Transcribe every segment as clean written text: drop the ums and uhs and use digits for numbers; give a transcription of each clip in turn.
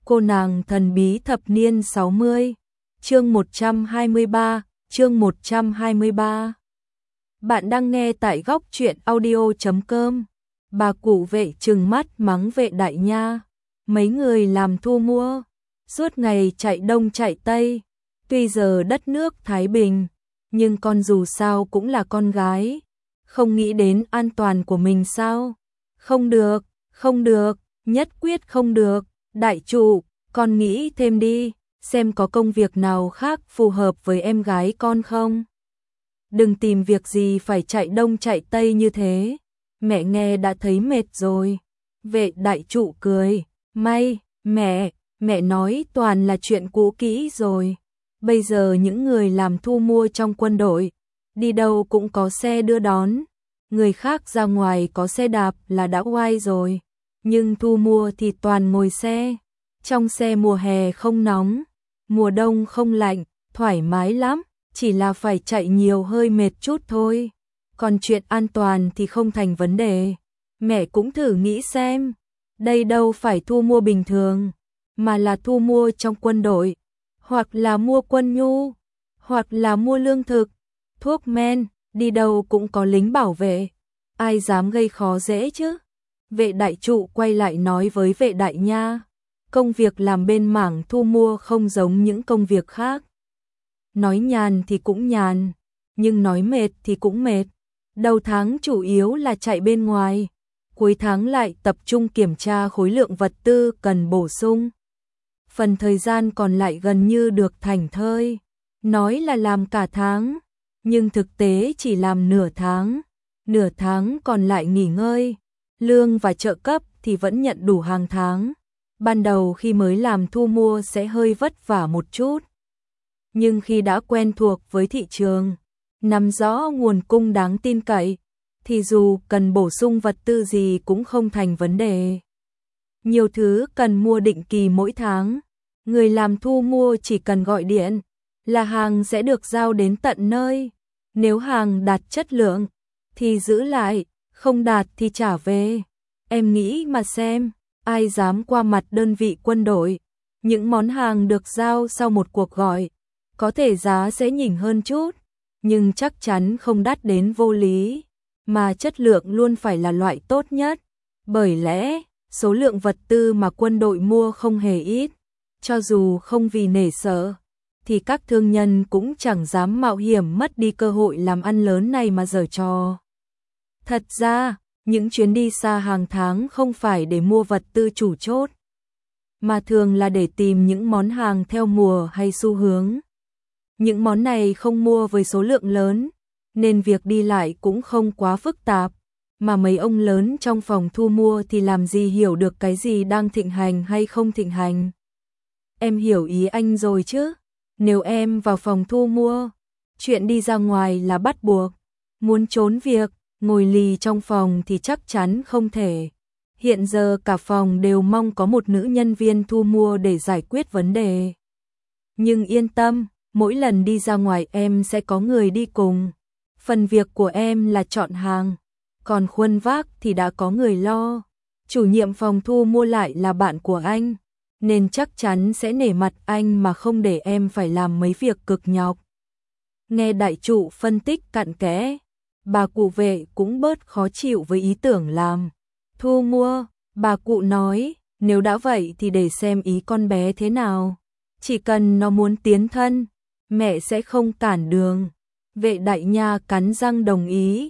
Cô nàng thần bí thập niên 60, chương 123, chương 123. Bạn đang nghe tại góc truyện audio.com. Bà cụ Vệ trừng mắt mắng Vệ đại nha. Mấy người làm thu mua, suốt ngày chạy đông chạy tây. Tuy giờ đất nước thái bình, nhưng con dù sao cũng là con gái. Không nghĩ đến an toàn của mình sao? Không được, không được, nhất quyết không được. Đại trụ, con nghĩ thêm đi, xem có công việc nào khác phù hợp với em gái con không? Đừng tìm việc gì phải chạy đông chạy tây như thế, mẹ nghe đã thấy mệt rồi. Vệ đại trụ cười, may, mẹ nói toàn là chuyện cũ kỹ rồi. Bây giờ những người làm thu mua trong quân đội, đi đâu cũng có xe đưa đón, người khác ra ngoài có xe đạp là đã oai rồi, nhưng thu mua thì toàn ngồi xe. Trong xe mùa hè không nóng, mùa đông không lạnh, thoải mái lắm, chỉ là phải chạy nhiều hơi mệt chút thôi. Còn chuyện an toàn thì không thành vấn đề. Mẹ cũng thử nghĩ xem, đây đâu phải thu mua bình thường, mà là thu mua trong quân đội, hoặc là mua quân nhu, hoặc là mua lương thực, thuốc men, đi đâu cũng có lính bảo vệ, ai dám gây khó dễ chứ. Vệ đại trụ quay lại nói với Vệ đại nha, công việc làm bên mảng thu mua không giống những công việc khác. Nói nhàn thì cũng nhàn, nhưng nói mệt thì cũng mệt. Đầu tháng chủ yếu là chạy bên ngoài, cuối tháng lại tập trung kiểm tra khối lượng vật tư cần bổ sung. Phần thời gian còn lại gần như được thảnh thơi, nói là làm cả tháng, nhưng thực tế chỉ làm nửa tháng còn lại nghỉ ngơi, lương và trợ cấp thì vẫn nhận đủ hàng tháng. Ban đầu khi mới làm thu mua sẽ hơi vất vả một chút, nhưng khi đã quen thuộc với thị trường, nắm rõ nguồn cung đáng tin cậy, thì dù cần bổ sung vật tư gì cũng không thành vấn đề. Nhiều thứ cần mua định kỳ mỗi tháng, người làm thu mua chỉ cần gọi điện là hàng sẽ được giao đến tận nơi. Nếu hàng đạt chất lượng thì giữ lại, không đạt thì trả về. Em nghĩ mà xem, ai dám qua mặt đơn vị quân đội, những món hàng được giao sau một cuộc gọi, có thể giá sẽ nhỉnh hơn chút, nhưng chắc chắn không đắt đến vô lý, mà chất lượng luôn phải là loại tốt nhất. Bởi lẽ, số lượng vật tư mà quân đội mua không hề ít, cho dù không vì nể sợ, thì các thương nhân cũng chẳng dám mạo hiểm mất đi cơ hội làm ăn lớn này mà giở trò. Thật ra, những chuyến đi xa hàng tháng không phải để mua vật tư chủ chốt, mà thường là để tìm những món hàng theo mùa hay xu hướng. Những món này không mua với số lượng lớn, nên việc đi lại cũng không quá phức tạp, mà mấy ông lớn trong phòng thu mua thì làm gì hiểu được cái gì đang thịnh hành hay không thịnh hành. Em hiểu ý anh rồi chứ? Nếu em vào phòng thu mua, chuyện đi ra ngoài là bắt buộc, muốn trốn việc, ngồi lì trong phòng thì chắc chắn không thể. Hiện giờ cả phòng đều mong có một nữ nhân viên thu mua để giải quyết vấn đề. Nhưng yên tâm, mỗi lần đi ra ngoài em sẽ có người đi cùng. Phần việc của em là chọn hàng, còn khuân vác thì đã có người lo. Chủ nhiệm phòng thu mua lại là bạn của anh, nên chắc chắn sẽ nể mặt anh mà không để em phải làm mấy việc cực nhọc. Nghe đại trụ phân tích cặn kẽ, bà cụ Vệ cũng bớt khó chịu với ý tưởng làm thu mua. Bà cụ nói, nếu đã vậy thì để xem ý con bé thế nào. Chỉ cần nó muốn tiến thân, mẹ sẽ không cản đường. Vệ đại nha cắn răng đồng ý,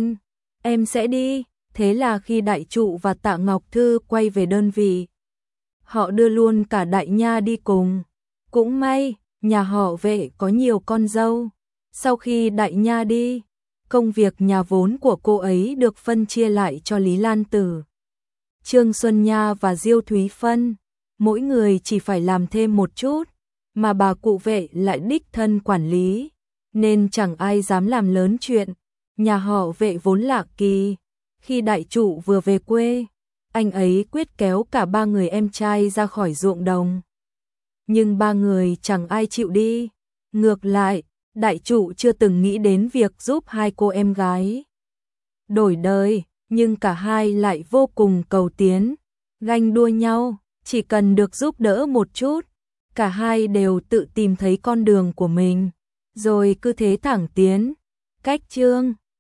em sẽ đi. Thế là khi đại trụ và Tạ Ngọc Thư quay về đơn vị, họ đưa luôn cả đại nha đi cùng. Cũng may, nhà họ Vệ có nhiều con dâu. Sau khi đại nha đi, công việc nhà vốn của cô ấy được phân chia lại cho Lý Lan Tử, Trương Xuân Nha và Diêu Thúy Phân. Mỗi người chỉ phải làm thêm một chút, mà bà cụ Vệ lại đích thân quản lý, nên chẳng ai dám làm lớn chuyện. Nhà họ Vệ vốn lạ kỳ. Khi đại trụ vừa về quê, anh ấy quyết kéo cả ba người em trai ra khỏi ruộng đồng. Nhưng ba người chẳng ai chịu đi. Ngược lại, đại trụ chưa từng nghĩ đến việc giúp hai cô em gái đổi đời, nhưng cả hai lại vô cùng cầu tiến, ganh đua nhau. chỉ cần được giúp đỡ một chút, cả hai đều tự tìm thấy con đường của mình, rồi cứ thế thẳng tiến. Cách chương